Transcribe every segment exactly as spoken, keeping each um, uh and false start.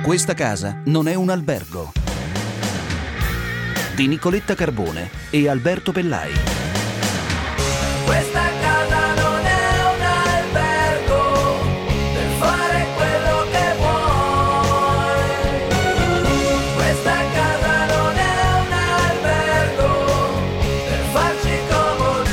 Questa casa non è un albergo. Di Nicoletta Carbone e Alberto Pellai. Questa casa non è un albergo per fare quello che vuoi. Questa casa non è un albergo per farci comodi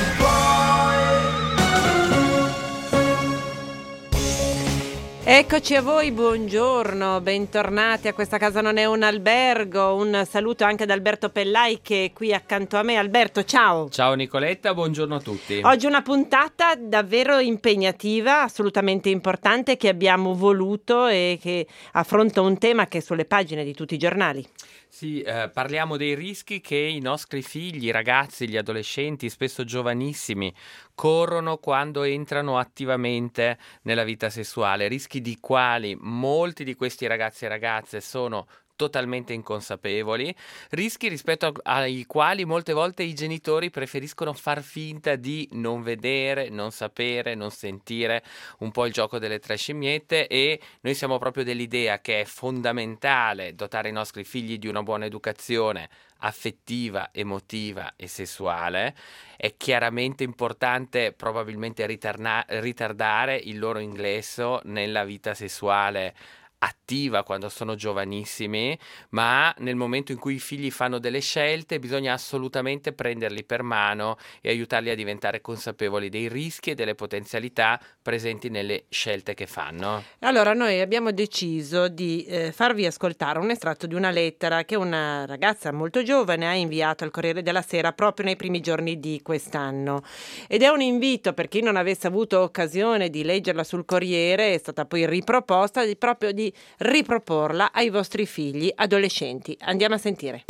tuoi. Eccoci a voi, buongiorno, bentornati a Questa casa non è un albergo. Un saluto anche da Alberto Pellai che è qui accanto a me. Alberto, ciao. Ciao Nicoletta, buongiorno a tutti. Oggi una puntata davvero impegnativa, assolutamente importante, che abbiamo voluto e che affronta un tema che è sulle pagine di tutti i giornali. Sì, eh, parliamo dei rischi che i nostri figli, i ragazzi, gli adolescenti, spesso giovanissimi, corrono quando entrano attivamente nella vita sessuale, rischi di quali molti di questi ragazzi e ragazze sono totalmente inconsapevoli, rischi rispetto a- ai quali molte volte i genitori preferiscono far finta di non vedere, non sapere, non sentire, un po' il gioco delle tre scimmiette, e noi siamo proprio dell'idea che è fondamentale dotare i nostri figli di una buona educazione affettiva, emotiva e sessuale. È chiaramente importante probabilmente ritarna- ritardare il loro ingresso nella vita sessuale attiva quando sono giovanissimi, ma nel momento in cui i figli fanno delle scelte bisogna assolutamente prenderli per mano e aiutarli a diventare consapevoli dei rischi e delle potenzialità presenti nelle scelte che fanno. Allora, noi abbiamo deciso di eh, farvi ascoltare un estratto di una lettera che una ragazza molto giovane ha inviato al Corriere della Sera proprio nei primi giorni di quest'anno. Ed è un invito, per chi non avesse avuto occasione di leggerla sul Corriere, è stata poi riproposta, di, proprio di riproporla ai vostri figli adolescenti. Andiamo a sentire.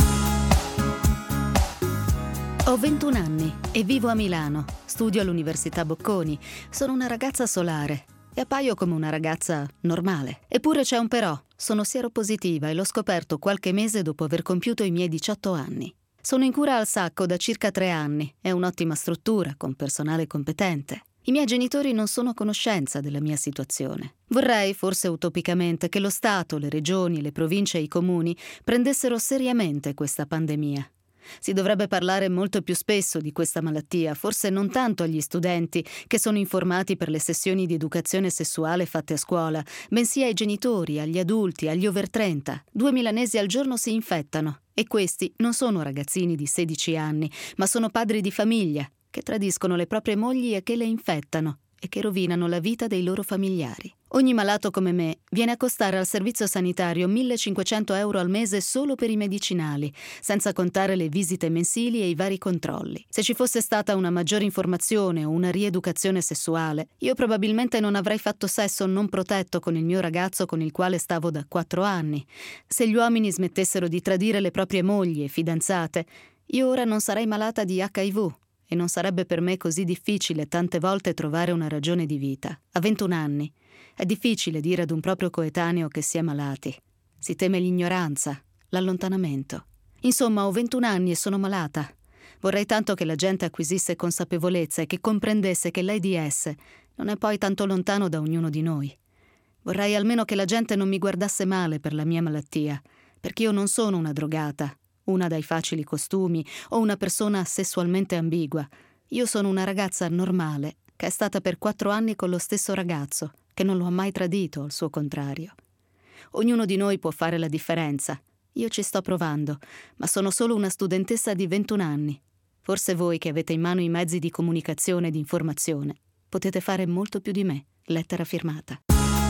Ho ventuno anni e vivo a Milano. Studio all'Università Bocconi. Sono una ragazza solare e appaio come una ragazza normale. Eppure c'è un però. Sono sieropositiva e l'ho scoperto qualche mese dopo aver compiuto i miei diciotto anni. Sono in cura al Sacco da circa tre anni. È un'ottima struttura, con personale competente. I miei genitori non sono a conoscenza della mia situazione. Vorrei, forse utopicamente, che lo Stato, le regioni, le province e i comuni prendessero seriamente questa pandemia. Si dovrebbe parlare molto più spesso di questa malattia, forse non tanto agli studenti, che sono informati per le sessioni di educazione sessuale fatte a scuola, bensì ai genitori, agli adulti, agli over trenta. Due milanesi al giorno si infettano, e questi non sono ragazzini di sedici anni, ma sono padri di famiglia, che tradiscono le proprie mogli e che le infettano e che rovinano la vita dei loro familiari. Ogni malato come me viene a costare al servizio sanitario millecinquecento euro al mese solo per i medicinali, senza contare le visite mensili e i vari controlli. Se ci fosse stata una maggiore informazione o una rieducazione sessuale, io probabilmente non avrei fatto sesso non protetto con il mio ragazzo con il quale stavo da quattro anni. Se gli uomini smettessero di tradire le proprie mogli e fidanzate, io ora non sarei malata di acca i vu. E non sarebbe per me così difficile tante volte trovare una ragione di vita. A ventuno anni è difficile dire ad un proprio coetaneo che si è malati. Si teme l'ignoranza, l'allontanamento. Insomma, ho ventuno anni e sono malata. Vorrei tanto che la gente acquisisse consapevolezza e che comprendesse che l'AIDS non è poi tanto lontano da ognuno di noi. Vorrei almeno che la gente non mi guardasse male per la mia malattia, perché io non sono una drogata, una dai facili costumi o una persona sessualmente ambigua. Io sono una ragazza normale che è stata per quattro anni con lo stesso ragazzo, che non lo ha mai tradito, al suo contrario. Ognuno di noi può fare la differenza. Io ci sto provando, ma sono solo una studentessa di ventuno anni. Forse voi, che avete in mano i mezzi di comunicazione e di informazione, potete fare molto più di me. Lettera firmata.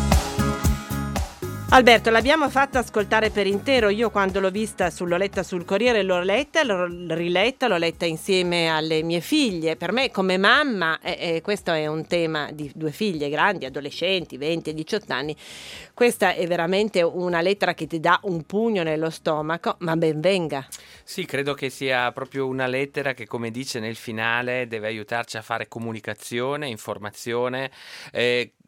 Alberto, l'abbiamo fatta ascoltare per intero. Io quando l'ho vista, sul, l'ho letta sul Corriere, l'ho letta, l'ho riletta, l'ho letta insieme alle mie figlie. Per me come mamma, eh, eh, questo è un tema di due figlie grandi, adolescenti, venti e diciotto anni. Questa è veramente una lettera che ti dà un pugno nello stomaco, ma ben venga. Sì, credo che sia proprio una lettera che, come dice nel finale, deve aiutarci a fare comunicazione, informazione, eh,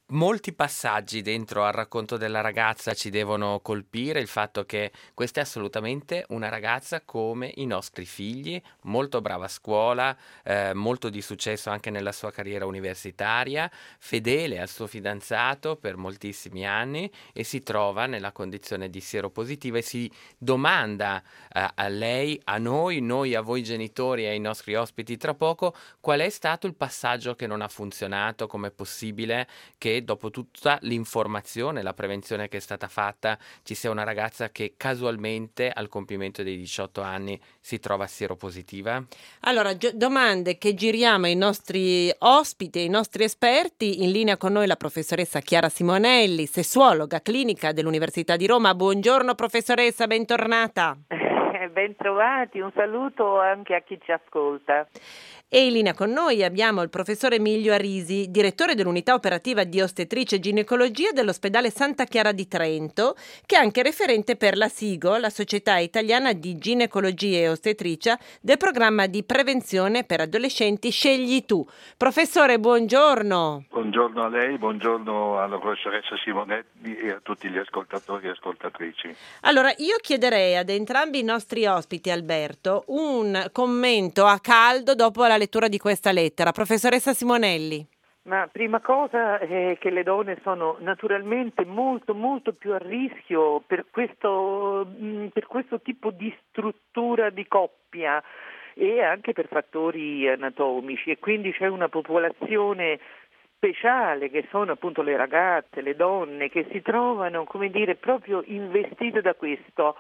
Molti passaggi dentro al racconto della ragazza ci devono colpire, il fatto che questa è assolutamente una ragazza come i nostri figli, molto brava a scuola, eh, molto di successo anche nella sua carriera universitaria, fedele al suo fidanzato per moltissimi anni e si trova nella condizione di sieropositiva e si domanda eh, a lei, a noi, noi a voi genitori e ai nostri ospiti tra poco, qual è stato il passaggio che non ha funzionato, com'è possibile che dopo tutta l'informazione, la prevenzione che è stata fatta, ci sia una ragazza che casualmente al compimento dei diciotto anni si trova sieropositiva? Allora, gio- domande che giriamo ai nostri ospiti, ai nostri esperti. In linea con noi la professoressa Chiara Simonelli, sessuologa clinica dell'Università di Roma. Buongiorno professoressa, bentornata. Bentrovati, un saluto anche a chi ci ascolta. E in linea con noi abbiamo il professor Emilio Arisi, direttore dell'unità operativa di ostetricia e ginecologia dell'ospedale Santa Chiara di Trento, che è anche referente per la SIGO, la Società Italiana di Ginecologia e Ostetricia, del programma di prevenzione per adolescenti Scegli Tu. Professore, buongiorno. Buongiorno a lei, buongiorno alla professoressa Simonetti e a tutti gli ascoltatori e ascoltatrici. Allora, io chiederei ad entrambi i nostri ospiti, Alberto, un commento a caldo dopo la lettura di questa lettera. Professoressa Simonelli. Ma prima cosa è che le donne sono naturalmente molto molto più a rischio per questo, per questo tipo di struttura di coppia e anche per fattori anatomici, e quindi c'è una popolazione speciale che sono appunto le ragazze, le donne che si trovano, come dire, proprio investite da questo.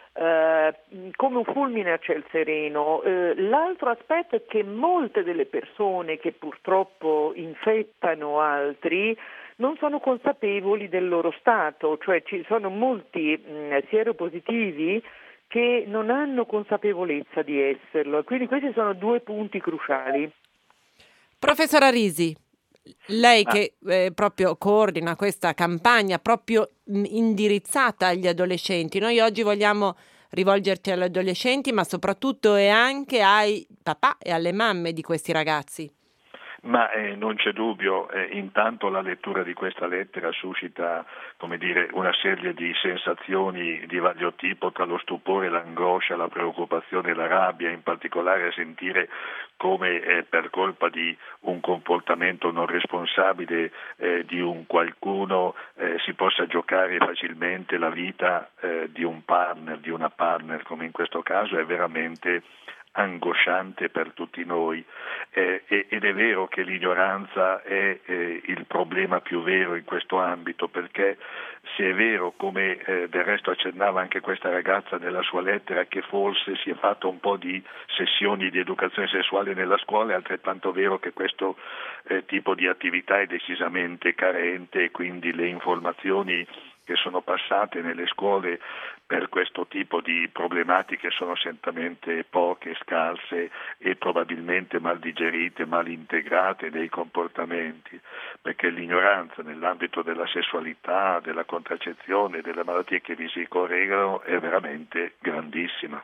Uh, come un fulmine a ciel sereno. Uh, l'altro aspetto è che molte delle persone che purtroppo infettano altri non sono consapevoli del loro stato, cioè ci sono molti mh, sieropositivi che non hanno consapevolezza di esserlo, quindi questi sono due punti cruciali. Professor Arisi, lei che eh, proprio coordina questa campagna proprio mh, indirizzata agli adolescenti, noi oggi vogliamo rivolgerci agli adolescenti, ma soprattutto e anche ai papà e alle mamme di questi ragazzi. Ma eh, non c'è dubbio, eh, intanto la lettura di questa lettera suscita, come dire, una serie di sensazioni di vario tipo, tra lo stupore, l'angoscia, la preoccupazione e la rabbia, in particolare a sentire come eh, per colpa di un comportamento non responsabile eh, di un qualcuno eh, si possa giocare facilmente la vita eh, di un partner, di una partner, come in questo caso, è veramente angosciante per tutti noi, eh, ed è vero che l'ignoranza è eh, il problema più vero in questo ambito, perché se è vero, come eh, del resto accennava anche questa ragazza nella sua lettera, che forse si è fatto un po' di sessioni di educazione sessuale nella scuola, è altrettanto vero che questo eh, tipo di attività è decisamente carente e quindi le informazioni che sono passate nelle scuole per questo tipo di problematiche sono certamente poche, scarse e probabilmente mal digerite, mal integrate nei comportamenti, perché l'ignoranza nell'ambito della sessualità, della contraccezione, delle malattie che vi si corregano è veramente grandissima.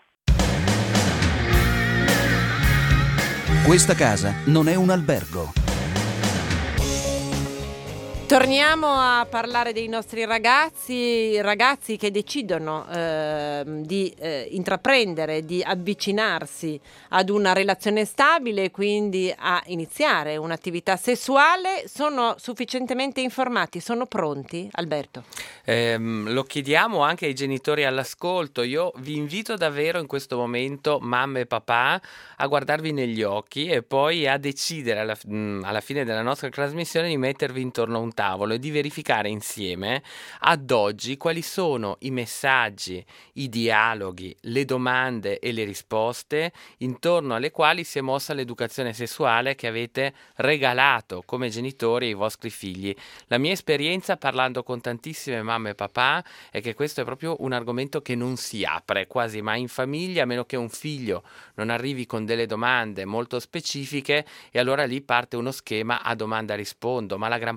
Questa casa non è un albergo. Torniamo a parlare dei nostri ragazzi, ragazzi che decidono eh, di eh, intraprendere, di avvicinarsi ad una relazione stabile, quindi a iniziare un'attività sessuale. Sono sufficientemente informati? Sono pronti, Alberto? Eh, lo chiediamo anche ai genitori all'ascolto. Io vi invito davvero in questo momento, mamme e papà, a guardarvi negli occhi e poi a decidere alla, alla fine della nostra trasmissione di mettervi intorno a un tavolo e di verificare insieme ad oggi quali sono i messaggi, i dialoghi, le domande e le risposte intorno alle quali si è mossa l'educazione sessuale che avete regalato come genitori ai vostri figli. La mia esperienza parlando con tantissime mamme e papà è che questo è proprio un argomento che non si apre quasi mai in famiglia, a meno che un figlio non arrivi con delle domande molto specifiche, e allora lì parte uno schema a domanda rispondo, ma la gran parte dei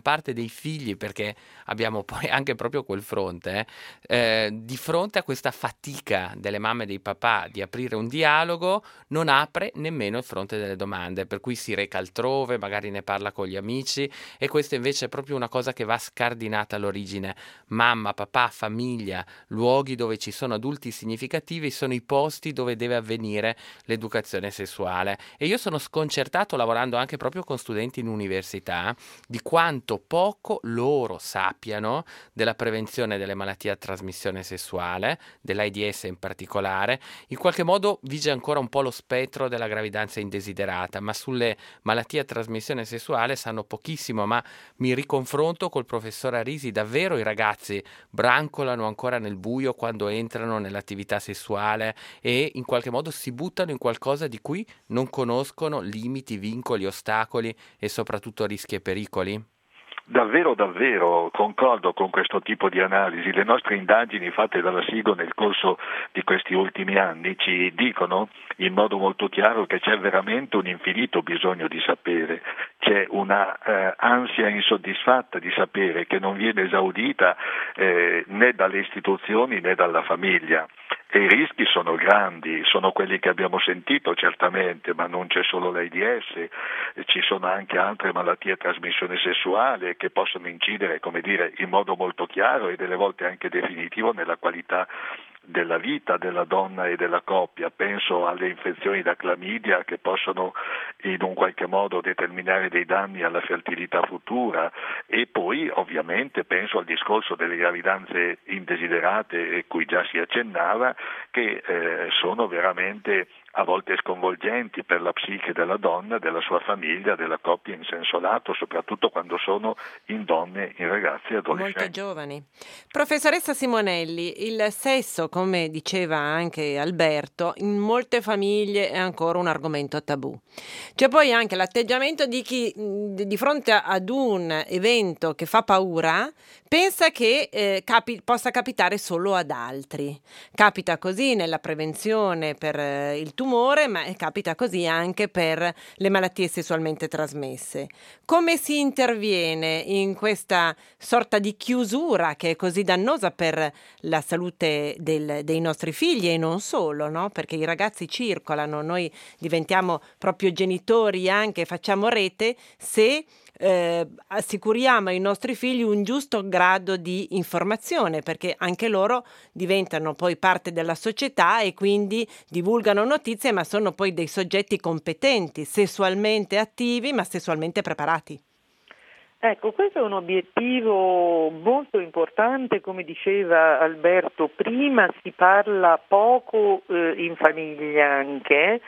figli, perché abbiamo poi anche proprio quel fronte, eh, eh, di fronte a questa fatica delle mamme e dei papà di aprire un dialogo, non apre nemmeno il fronte delle domande, per cui si reca altrove, magari ne parla con gli amici, e questa invece è proprio una cosa che va scardinata all'origine. Mamma, papà, famiglia, luoghi dove ci sono adulti significativi sono i posti dove deve avvenire l'educazione sessuale. E io sono sconcertato, lavorando anche proprio con studenti in università, di quanto poco loro sappiano della prevenzione delle malattie a trasmissione sessuale, dell'AIDS in particolare. In qualche modo vige ancora un po' lo spettro della gravidanza indesiderata, ma sulle malattie a trasmissione sessuale sanno pochissimo. Ma mi riconfronto col professor Arisi, davvero i ragazzi brancolano ancora nel buio quando entrano nell'attività sessuale e in qualche modo si buttano in qualcosa di cui non conoscono limiti, vincoli, ostacoli e soprattutto rischi e pericoli? Davvero, davvero, concordo con questo tipo di analisi. Le nostre indagini fatte dalla SIGO nel corso di questi ultimi anni ci dicono in modo molto chiaro che c'è veramente un infinito bisogno di sapere, c'è una eh, ansia insoddisfatta di sapere che non viene esaudita eh, né dalle istituzioni né dalla famiglia. E i rischi sono grandi, sono quelli che abbiamo sentito certamente, ma non c'è solo l'AIDS, ci sono anche altre malattie a trasmissione sessuale che possono incidere, come dire, in modo molto chiaro e delle volte anche definitivo nella qualità della vita della donna e della coppia. Penso alle infezioni da clamidia che possono in un qualche modo determinare dei danni alla fertilità futura, e poi ovviamente penso al discorso delle gravidanze indesiderate, cui già si accennava, che eh, sono veramente a volte sconvolgenti per la psiche della donna, della sua famiglia, della coppia in senso lato, soprattutto quando sono in donne, in ragazzi e adolescenti. Molto giovani. Professoressa Simonelli, il sesso, come diceva anche Alberto, in molte famiglie è ancora un argomento tabù. C'è poi anche l'atteggiamento di chi di fronte ad un evento che fa paura pensa che eh, capi- possa capitare solo ad altri. Capita così nella prevenzione per eh, il tumore, ma capita così anche per le malattie sessualmente trasmesse. Come si interviene in questa sorta di chiusura che è così dannosa per la salute del, dei nostri figli e non solo, no? Perché i ragazzi circolano, noi diventiamo proprio genitori anche, facciamo rete se eh, assicuriamo ai nostri figli un giusto grado di informazione, perché anche loro diventano poi parte della società e quindi divulgano notizie, ma sono poi dei soggetti competenti, sessualmente attivi ma sessualmente preparati. Ecco, questo è un obiettivo molto importante, come diceva Alberto prima, si parla poco eh, in famiglia anche.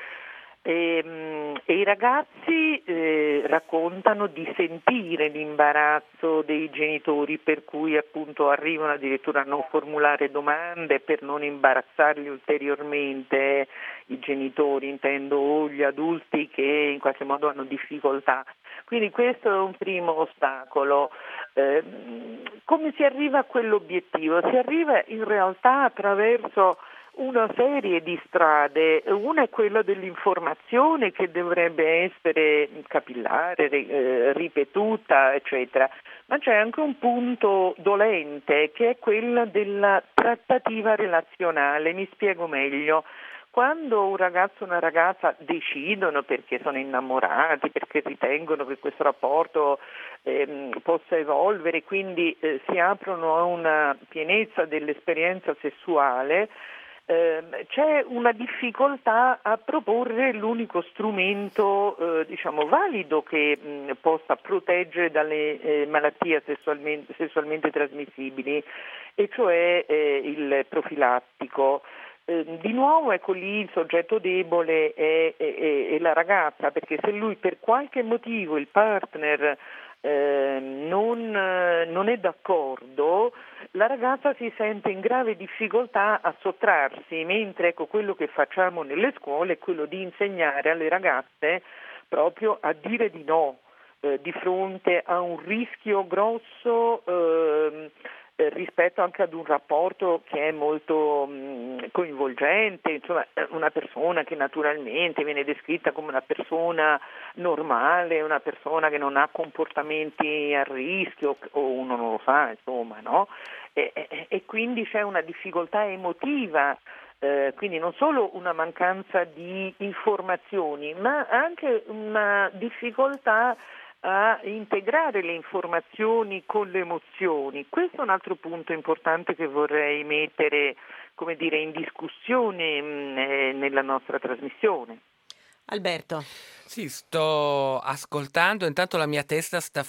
E, e i ragazzi eh, raccontano di sentire l'imbarazzo dei genitori, per cui appunto arrivano addirittura a non formulare domande per non imbarazzarli ulteriormente, i genitori intendo, o gli adulti che in qualche modo hanno difficoltà. Quindi questo è un primo ostacolo. Eh, come si arriva a quell'obiettivo? Si arriva in realtà attraverso una serie di strade. Una è quella dell'informazione, che dovrebbe essere capillare, eh, ripetuta, eccetera, ma c'è anche un punto dolente che è quello della trattativa relazionale. Mi spiego meglio. Quando un ragazzo e una ragazza decidono, perché sono innamorati, perché ritengono che questo rapporto ehm, possa evolvere, quindi eh, si aprono a una pienezza dell'esperienza sessuale, Eh, c'è una difficoltà a proporre l'unico strumento eh, diciamo valido che mh, possa proteggere dalle eh, malattie sessualmente, sessualmente trasmissibili, e cioè eh, il profilattico. Eh, di nuovo ecco lì il soggetto debole è, è, è la ragazza, perché se lui per qualche motivo, il partner Eh, non, non è d'accordo, la ragazza si sente in grave difficoltà a sottrarsi, mentre ecco quello che facciamo nelle scuole è quello di insegnare alle ragazze proprio a dire di no eh, di fronte a un rischio grosso eh, rispetto anche ad un rapporto che è molto mh, mh, coinvolgente, insomma una persona che naturalmente viene descritta come una persona normale, una persona che non ha comportamenti a rischio o uno non lo sa, insomma, no? E, e, e quindi c'è una difficoltà emotiva. Eh, quindi non solo una mancanza di informazioni, ma anche una difficoltà a integrare le informazioni con le emozioni. Questo è un altro punto importante che vorrei mettere, come dire, in discussione mh, eh, nella nostra trasmissione. Alberto. Sì, sto ascoltando, intanto la mia testa sta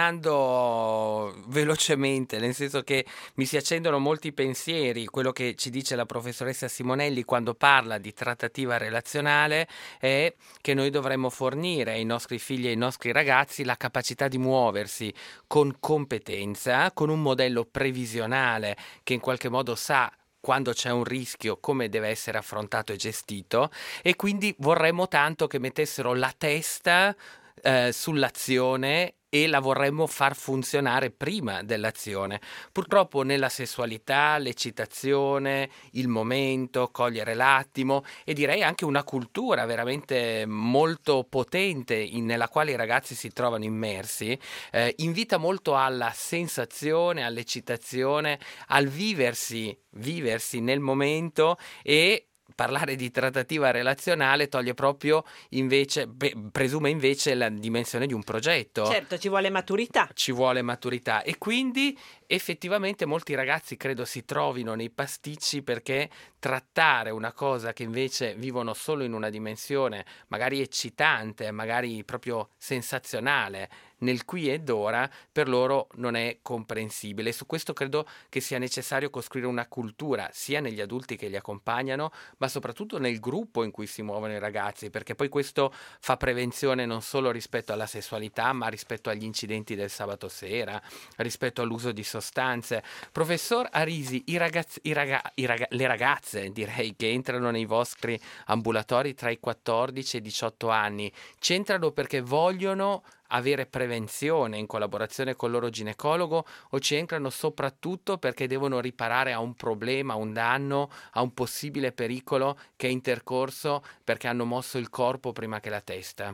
funzionando velocemente, nel senso che mi si accendono molti pensieri. Quello che ci dice la professoressa Simonelli quando parla di trattativa relazionale è che noi dovremmo fornire ai nostri figli e ai nostri ragazzi la capacità di muoversi con competenza, con un modello previsionale che in qualche modo sa quando c'è un rischio come deve essere affrontato e gestito, e quindi vorremmo tanto che mettessero la testa eh, sull'azione e la vorremmo far funzionare prima dell'azione. Purtroppo nella sessualità, l'eccitazione, il momento, cogliere l'attimo e direi anche una cultura veramente molto potente in, nella quale i ragazzi si trovano immersi, eh, invita molto alla sensazione, all'eccitazione, al viversi, viversi nel momento, e parlare di trattativa relazionale toglie proprio invece, beh, presume invece la dimensione di un progetto. Certo, ci vuole maturità. Ci vuole maturità e quindi effettivamente molti ragazzi credo si trovino nei pasticci, perché trattare una cosa che invece vivono solo in una dimensione magari eccitante, magari proprio sensazionale, nel qui ed ora, per loro non è comprensibile. Su questo credo che sia necessario costruire una cultura sia negli adulti che li accompagnano, ma soprattutto nel gruppo in cui si muovono i ragazzi, perché poi questo fa prevenzione non solo rispetto alla sessualità, ma rispetto agli incidenti del sabato sera, rispetto all'uso di sostanze. Professor Arisi, i ragazzi, i raga, i raga, le ragazze direi che entrano nei vostri ambulatori tra i quattordici e i diciotto anni, c'entrano perché vogliono avere prevenzione in collaborazione con il loro ginecologo, o ci entrano soprattutto perché devono riparare a un problema, a un danno, a un possibile pericolo che è intercorso perché hanno mosso il corpo prima che la testa?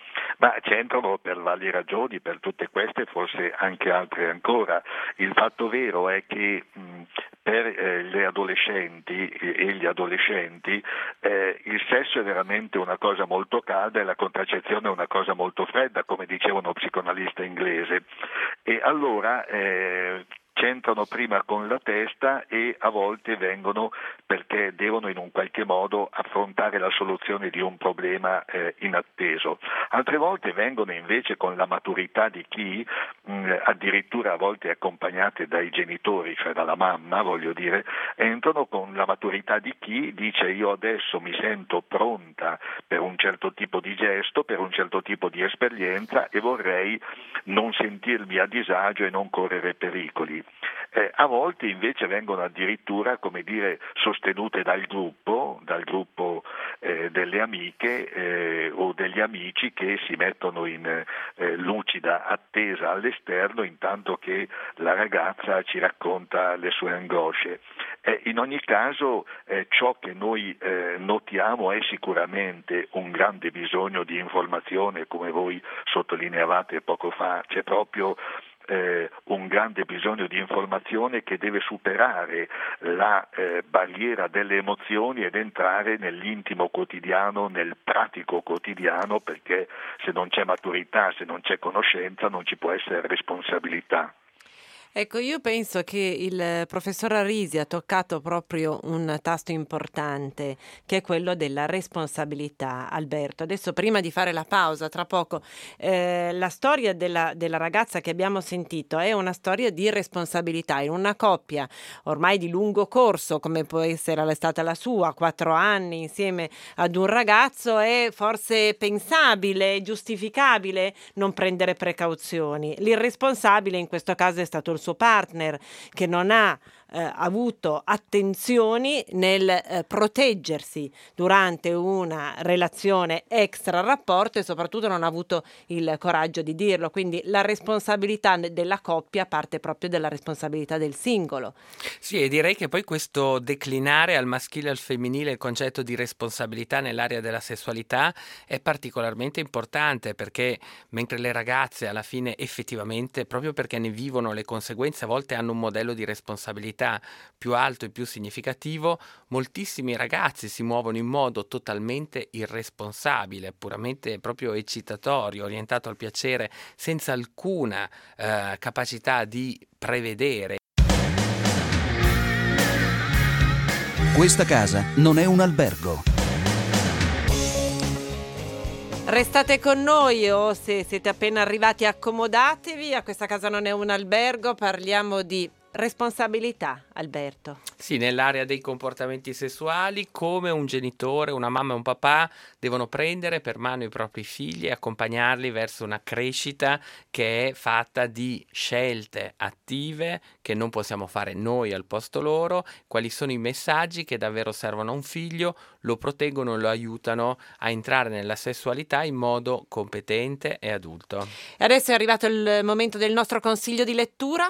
Ma c'entrano per varie ragioni, per tutte queste, forse anche altre ancora. Il fatto vero è che mh, per eh, le adolescenti e gli adolescenti eh, il sesso è veramente una cosa molto calda e la contraccezione è una cosa molto fredda, come diceva uno psicoanalista inglese. E allora eh, c'entrano prima con la testa e a volte vengono perché devono in un qualche modo affrontare la soluzione di un problema eh, inatteso. Altre volte vengono invece con la maturità di chi, mh, addirittura a volte accompagnate dai genitori, cioè dalla mamma, voglio dire, entrano con la maturità di chi dice: io adesso mi sento pronta per un certo tipo di gesto, per un certo tipo di esperienza e vorrei non sentirmi a disagio e non correre pericoli. Eh, a volte invece vengono addirittura, come dire, sostenute dal gruppo, dal gruppo eh, delle amiche eh, o degli amici che si mettono in eh, lucida attesa all'esterno intanto che la ragazza ci racconta le sue angosce. Eh, in ogni caso eh, ciò che noi eh, notiamo è sicuramente un grande bisogno di informazione, come voi sottolineavate poco fa, c'è proprio Eh, un grande bisogno di informazione che deve superare la eh, barriera delle emozioni ed entrare nell'intimo quotidiano, nel pratico quotidiano, perché se non c'è maturità, se non c'è conoscenza, non ci può essere responsabilità. Ecco, io penso che il professor Arisi ha toccato proprio un tasto importante, che è quello della responsabilità, Alberto. Adesso, prima di fare la pausa, tra poco, eh, la storia della, della ragazza che abbiamo sentito è una storia di responsabilità in una coppia ormai di lungo corso, come può essere stata la sua, quattro anni insieme ad un ragazzo. È forse pensabile, giustificabile non prendere precauzioni. L'irresponsabile in questo caso è stato il suo partner, che non ha eh, avuto attenzioni nel eh, proteggersi durante una relazione extra rapporto e soprattutto non ha avuto il coraggio di dirlo. Quindi la responsabilità della coppia parte proprio dalla responsabilità del singolo. Sì, e direi che poi questo declinare al maschile e al femminile il concetto di responsabilità nell'area della sessualità è particolarmente importante, perché mentre le ragazze alla fine effettivamente, proprio perché ne vivono le conseguenze, a volte hanno un modello di responsabilità più alto e più significativo, moltissimi ragazzi si muovono in modo totalmente irresponsabile, puramente proprio eccitatorio, orientato al piacere, senza alcuna eh, capacità di prevedere. Questa casa non è un albergo. Restate con noi o se siete appena arrivati accomodatevi, a Questa casa non è un albergo, parliamo di responsabilità, Alberto. Sì, nell'area dei comportamenti sessuali, come un genitore, una mamma e un papà devono prendere per mano i propri figli e accompagnarli verso una crescita che è fatta di scelte attive che non possiamo fare noi al posto loro, quali sono i messaggi che davvero servono a un figlio, lo proteggono e lo aiutano a entrare nella sessualità in modo competente e adulto. E adesso è arrivato il momento del nostro consiglio di lettura.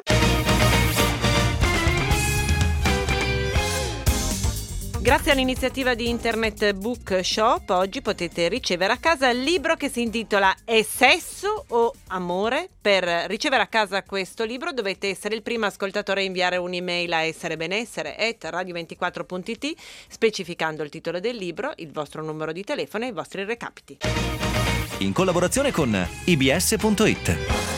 Grazie all'iniziativa di Internet Bookshop oggi potete ricevere a casa il libro che si intitola È sesso o amore? Per ricevere a casa questo libro dovete essere il primo ascoltatore a inviare un'email a esserebenessere chiocciola radio ventiquattro punto it specificando il titolo del libro, il vostro numero di telefono e i vostri recapiti. In collaborazione con i b s punto it.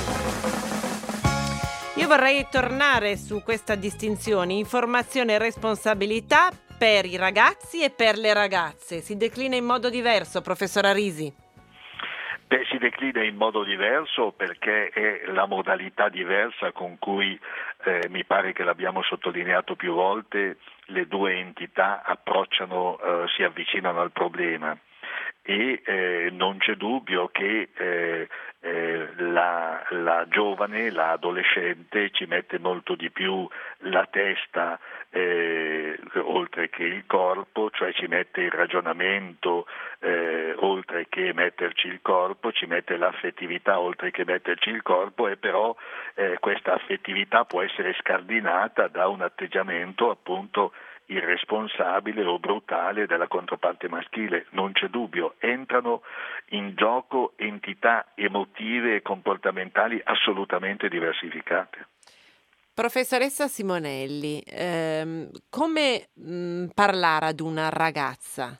Io vorrei tornare su questa distinzione informazione e responsabilità per i ragazzi e per le ragazze. Si declina in modo diverso, professor Arisi? Beh, si declina in modo diverso perché è la modalità diversa con cui, eh, mi pare che l'abbiamo sottolineato più volte, le due entità approcciano, eh, si avvicinano al problema. E eh, non c'è dubbio che eh, eh, la, la giovane, la adolescente ci mette molto di più la testa eh, oltre che il corpo, cioè ci mette il ragionamento eh, oltre che metterci il corpo, ci mette l'affettività oltre che metterci il corpo, e però eh, questa affettività può essere scardinata da un atteggiamento appunto irresponsabile o brutale della controparte maschile. Non c'è dubbio, entrano in gioco entità emotive e comportamentali assolutamente diversificate. Professoressa Simonelli, ehm, come mh, parlare ad una ragazza?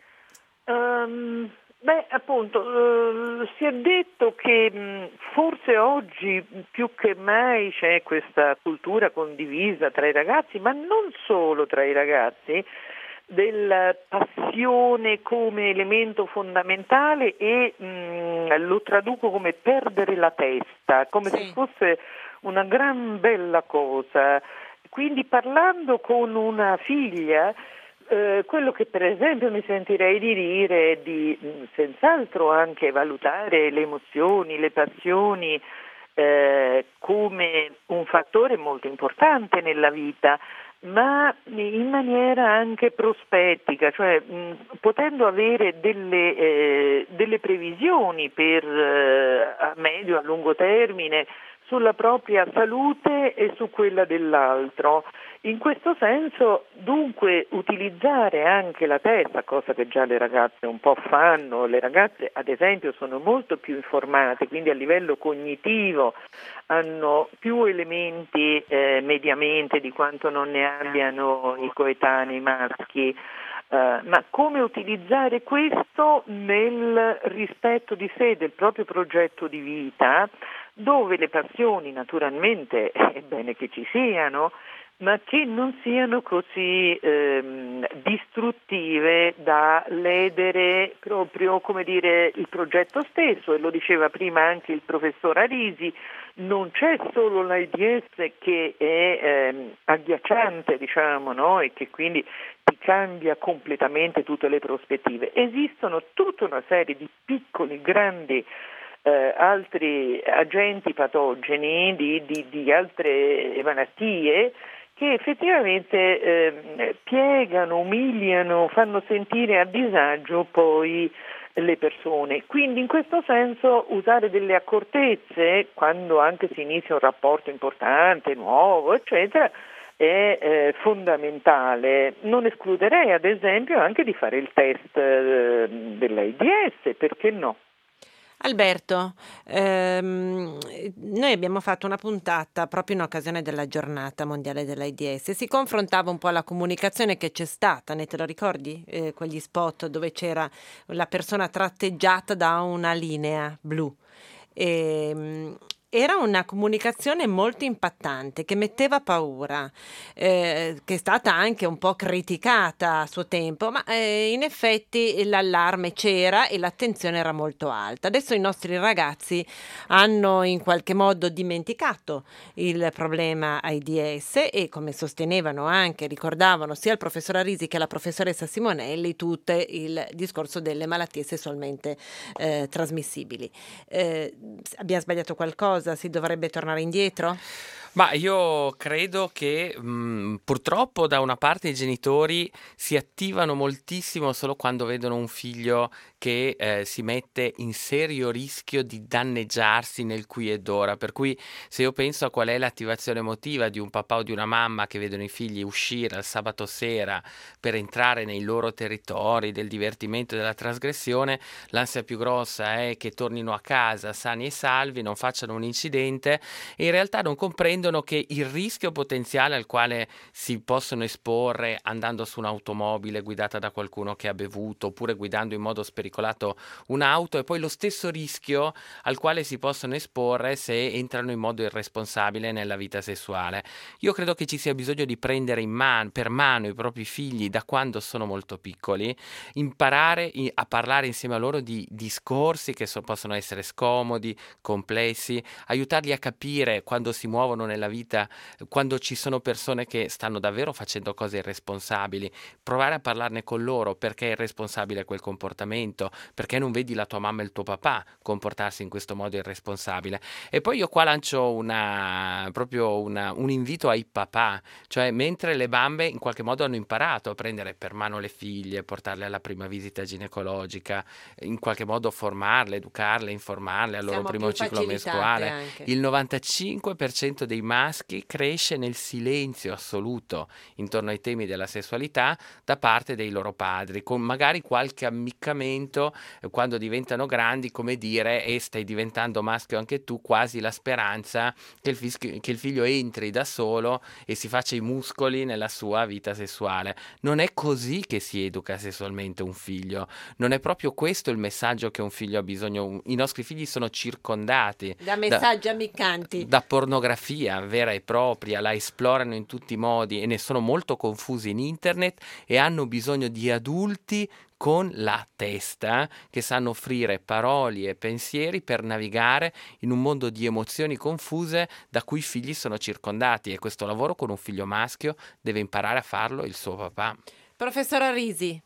Um, beh, appunto, eh, si è detto che mh, forse oggi più che mai c'è questa cultura condivisa tra i ragazzi, ma non solo tra i ragazzi, della passione come elemento fondamentale e mh, lo traduco come perdere la testa, come Sì. se fosse una gran bella cosa. Quindi parlando con una figlia, Eh, quello che per esempio mi sentirei di dire è di mh, senz'altro anche valutare le emozioni, le passioni eh, come un fattore molto importante nella vita, ma in maniera anche prospettica, cioè mh, potendo avere delle, eh, delle previsioni per eh, a medio e a lungo termine sulla propria salute e su quella dell'altro. In questo senso, dunque, utilizzare anche la testa, cosa che già le ragazze un po' fanno. Le ragazze, ad esempio, sono molto più informate, quindi a livello cognitivo hanno più elementi eh, mediamente di quanto non ne abbiano i coetanei maschi. Uh, ma come utilizzare questo nel rispetto di sé, del proprio progetto di vita, dove le passioni naturalmente è bene che ci siano, ma che non siano così ehm, distruttive da ledere proprio, come dire, il progetto stesso. E lo diceva prima anche il professor Arisi, non c'è solo l'AIDS che è ehm, agghiacciante, diciamo, no? E che quindi ti cambia completamente tutte le prospettive. Esistono tutta una serie di piccoli, grandi eh, altri agenti patogeni, di, di, di altre malattie che effettivamente eh, piegano, umiliano, fanno sentire a disagio poi le persone. Quindi in questo senso usare delle accortezze quando anche si inizia un rapporto importante, nuovo, eccetera, è eh, fondamentale. Non escluderei ad esempio anche di fare il test eh, dell'AIDS, perché no? Alberto, ehm, noi abbiamo fatto una puntata proprio in occasione della giornata mondiale dell'AIDS. Si confrontava un po' la comunicazione che c'è stata, ne te lo ricordi? Eh, quegli spot dove c'era la persona tratteggiata da una linea blu. E, era una comunicazione molto impattante che metteva paura, eh, che è stata anche un po' criticata a suo tempo, ma eh, in effetti l'allarme c'era e l'attenzione era molto alta. Adesso i nostri ragazzi hanno in qualche modo dimenticato il problema AIDS e, come sostenevano anche, ricordavano sia il professor Arisi che la professoressa Simonelli, tutto il discorso delle malattie sessualmente eh, trasmissibili. Eh, abbiamo sbagliato qualcosa? Si dovrebbe tornare indietro? Ma io credo che mh, purtroppo da una parte i genitori si attivano moltissimo solo quando vedono un figlio che eh, si mette in serio rischio di danneggiarsi nel qui ed ora. Per cui se io penso a qual è l'attivazione emotiva di un papà o di una mamma che vedono i figli uscire al sabato sera per entrare nei loro territori del divertimento e della trasgressione, l'ansia più grossa è che tornino a casa sani e salvi, non facciano un incidente, e in realtà non comprendono che il rischio potenziale al quale si possono esporre andando su un'automobile guidata da qualcuno che ha bevuto oppure guidando in modo spericolato un'auto è poi lo stesso rischio al quale si possono esporre se entrano in modo irresponsabile nella vita sessuale. Io credo che ci sia bisogno di prendere in mano, per mano i propri figli da quando sono molto piccoli, imparare a parlare insieme a loro di discorsi che so, possono essere scomodi, complessi, aiutarli a capire quando si muovono nella vita, quando ci sono persone che stanno davvero facendo cose irresponsabili, provare a parlarne con loro. Perché è irresponsabile quel comportamento, perché non vedi la tua mamma e il tuo papà comportarsi in questo modo irresponsabile. E poi io qua lancio una proprio una, un invito ai papà, cioè mentre le bambe in qualche modo hanno imparato a prendere per mano le figlie, portarle alla prima visita ginecologica, in qualche modo formarle, educarle, informarle al loro Siamo primo più ciclo facilitate mestruale, anche. il novantacinque per cento dei maschi cresce nel silenzio assoluto intorno ai temi della sessualità da parte dei loro padri, con magari qualche ammiccamento eh, quando diventano grandi, come dire e stai diventando maschio anche tu, quasi la speranza che il, fischi- che il figlio entri da solo e si faccia i muscoli nella sua vita sessuale. Non è così che si educa sessualmente un figlio, non è proprio questo il messaggio che un figlio ha bisogno. I nostri figli sono circondati Da messaggi ammiccanti. da pornografia vera e propria, la esplorano in tutti i modi e ne sono molto confusi in internet e hanno bisogno di adulti con la testa che sanno offrire parole e pensieri per navigare in un mondo di emozioni confuse da cui i figli sono circondati, e questo lavoro con un figlio maschio deve imparare a farlo il suo papà. Professor Arisi.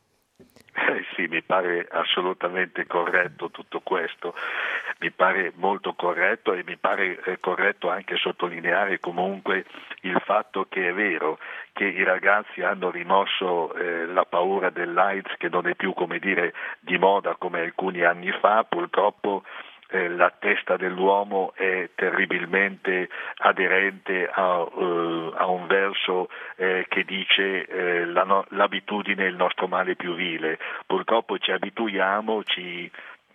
Eh sì, mi pare assolutamente corretto tutto questo, mi pare molto corretto e mi pare eh, corretto anche sottolineare comunque il fatto che è vero che i ragazzi hanno rimosso eh, la paura dell'AIDS, che non è più, come dire, di moda come alcuni anni fa. Purtroppo eh, la testa dell'uomo è terribilmente aderente a, uh, a un verso eh, che dice eh, la no- l'abitudine è il nostro male più vile. Purtroppo ci abituiamo, ci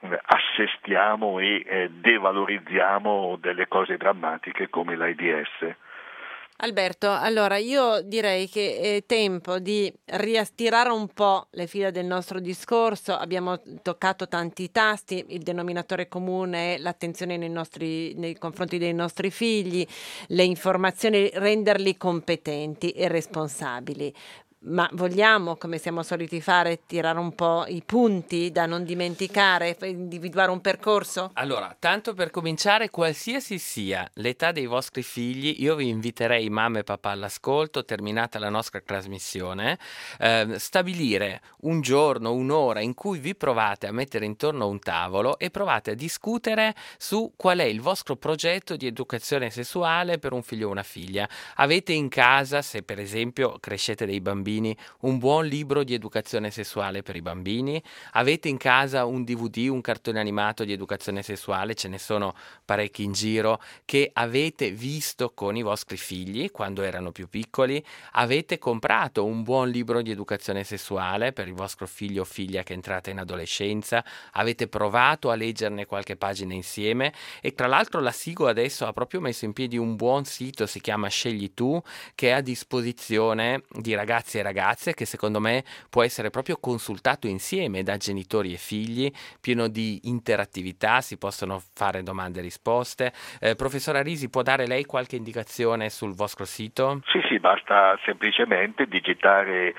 assestiamo e eh, devalorizziamo delle cose drammatiche come l'AIDS. Alberto, allora io direi che è tempo di riastirare un po' le fila del nostro discorso. Abbiamo toccato tanti tasti, il denominatore comune è l'attenzione nei, nostri, nei confronti dei nostri figli, le informazioni, renderli competenti e responsabili. Ma vogliamo, come siamo soliti fare, tirare un po' i punti da non dimenticare, f- individuare un percorso? Allora, tanto per cominciare, qualsiasi sia l'età dei vostri figli, io vi inviterei, mamma e papà all'ascolto, terminata la nostra trasmissione, eh, stabilire un giorno, un'ora in cui vi provate a mettere intorno a un tavolo e provate a discutere su qual è il vostro progetto di educazione sessuale per un figlio o una figlia. Avete in casa, se per esempio crescete dei bambini, un buon libro di educazione sessuale per i bambini? Avete in casa un D V D, un cartone animato di educazione sessuale? Ce ne sono parecchi in giro che avete visto con i vostri figli quando erano più piccoli? Avete comprato un buon libro di educazione sessuale per il vostro figlio o figlia che entrate in adolescenza? Avete provato a leggerne qualche pagina insieme? E tra l'altro la Sigo adesso ha proprio messo in piedi un buon sito, si chiama Scegli Tu, che è a disposizione di ragazzi e ragazze, che secondo me può essere proprio consultato insieme da genitori e figli, pieno di interattività, si possono fare domande e risposte. Eh, professora Risi, può dare lei qualche indicazione sul vostro sito? Sì, sì, basta semplicemente digitare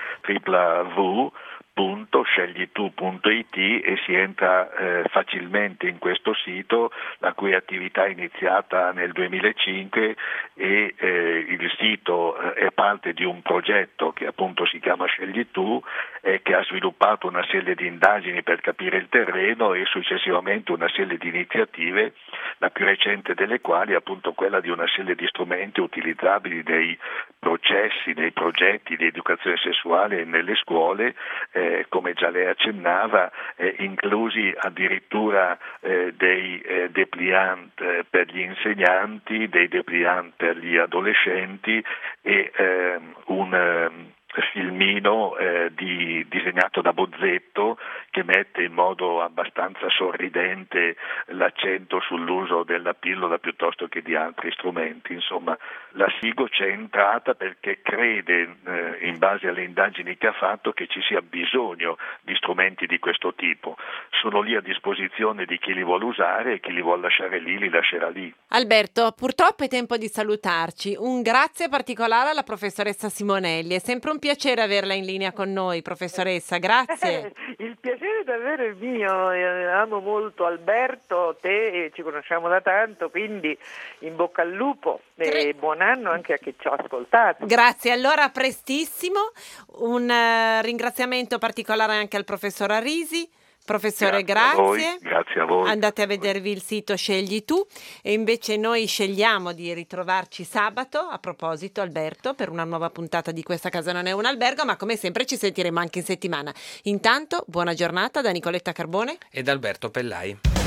www punto scegli tu punto it e si entra eh, facilmente in questo sito, la cui attività è iniziata nel duemilacinque e eh, il sito eh, è parte di un progetto che appunto si chiama Scegli Tu e che ha sviluppato una serie di indagini per capire il terreno e successivamente una serie di iniziative, la più recente delle quali è appunto quella di una serie di strumenti utilizzabili nei processi, nei progetti di educazione sessuale nelle scuole, eh, come già lei accennava, eh, inclusi addirittura eh, dei eh, dépliant eh, per gli insegnanti, dei dépliant per gli adolescenti e eh, un eh, filmino eh, di, disegnato da Bozzetto che mette in modo abbastanza sorridente l'accento sull'uso della pillola piuttosto che di altri strumenti. Insomma, la Sigo c'è entrata perché crede, eh, in base alle indagini che ha fatto, che ci sia bisogno di strumenti di questo tipo. Sono lì a disposizione di chi li vuole usare e chi li vuole lasciare lì li lascerà lì. Alberto, purtroppo è tempo di salutarci. Un grazie particolare alla professoressa Simonelli. È sempre un piacere averla in linea con noi, professoressa. Grazie. Il piacere davvero è mio, eh, amo molto Alberto, te, e ci conosciamo da tanto, quindi in bocca al lupo e Tre- buon anno anche a chi ci ha ascoltato. Grazie, allora a prestissimo. Un eh, ringraziamento particolare anche al professor Arisi. Professore, Grazie a voi, grazie. grazie a voi. Andate a vedervi il sito Scegli Tu e invece noi scegliamo di ritrovarci sabato, a proposito Alberto, per una nuova puntata di Questa casa non è un albergo, ma come sempre ci sentiremo anche in settimana. Intanto, buona giornata da Nicoletta Carbone Ed Alberto Pellai.